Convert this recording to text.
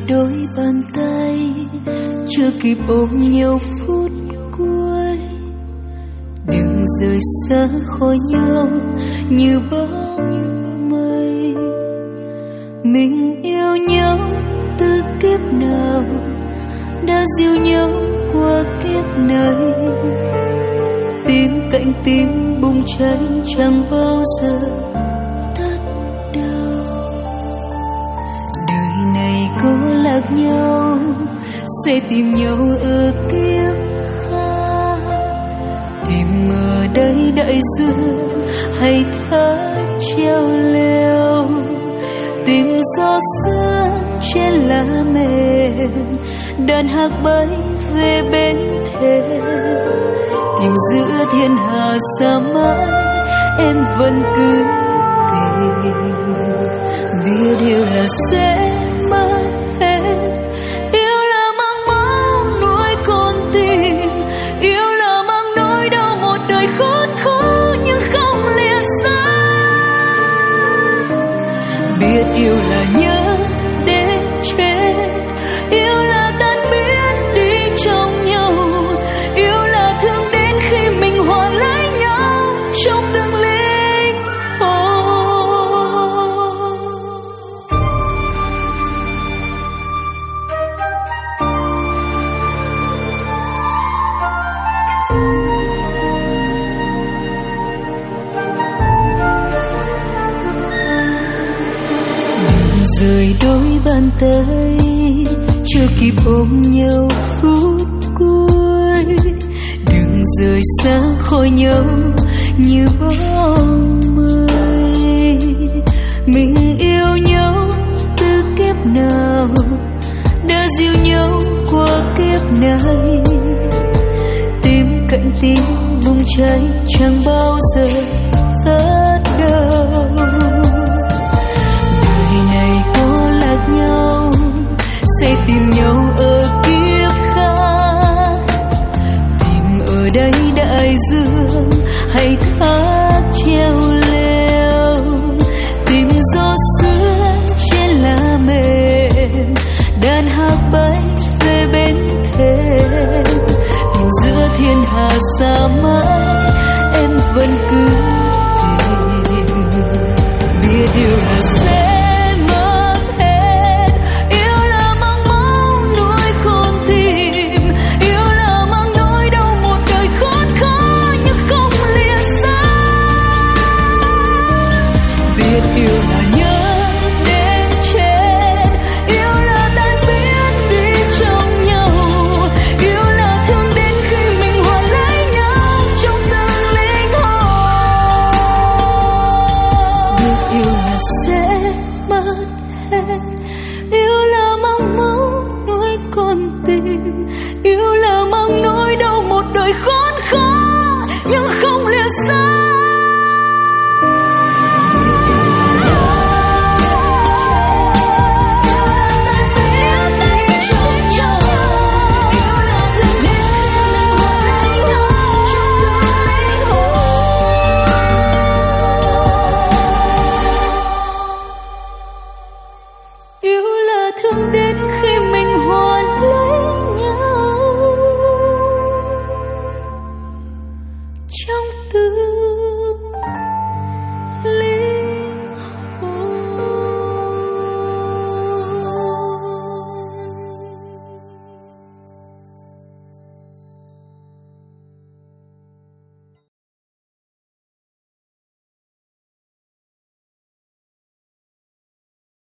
đôi bàn tay, chưa kịp ôm nhau phút cuối. Đừng rời xa khỏi nhau như bóng mây. Mình yêu nhau từ kiếp nào, đã dìu nhau qua kiếp này. Tim cạnh tim bùng cháy chẳng bao giờ tắt đâu. Đời này có lạc nhau, sẽ tìm nhau ở kiếp khác. Tìm ở đây đại dương hay thác treo leo. Tìm gió sương trên lá mềm, đàn hát bay về bên thềm. Tìm giữa thiên hà xa mãi, em vẫn cứ tìm. Biết yêu là sẽ mất hết, yêu là mang máu nuôi con tim, yêu là mang nỗi đau một đời khốn khó nhưng không lìa xa. Biết yêu là nhớ đến chết, yêu là tan biến đi trong nhau, yêu là thương đến khi mình hòa lấy nhau trong từng linh hồn. Đừng rời đôi bàn tay, chưa kịp ôm nhau phút cuối. Đừng rời xa khỏi nhau như bóng mây. Mình yêu nhau từ kiếp nào, đã dìu nhau qua kiếp này. Tim cạnh tim bùng cháy chẳng bao giờ tắt đâu. Đời này có lạc nhau, sẽ tìm nhau ở kiếp khác. Tìm ở đây đại dương hay thác treo leo. Tìm gió sương trên lá mềm, đàn hát bay về bên thềm. Tìm giữa thiên hà xa mãi, em vẫn cứ tìm. Biết yêu là sẽ mất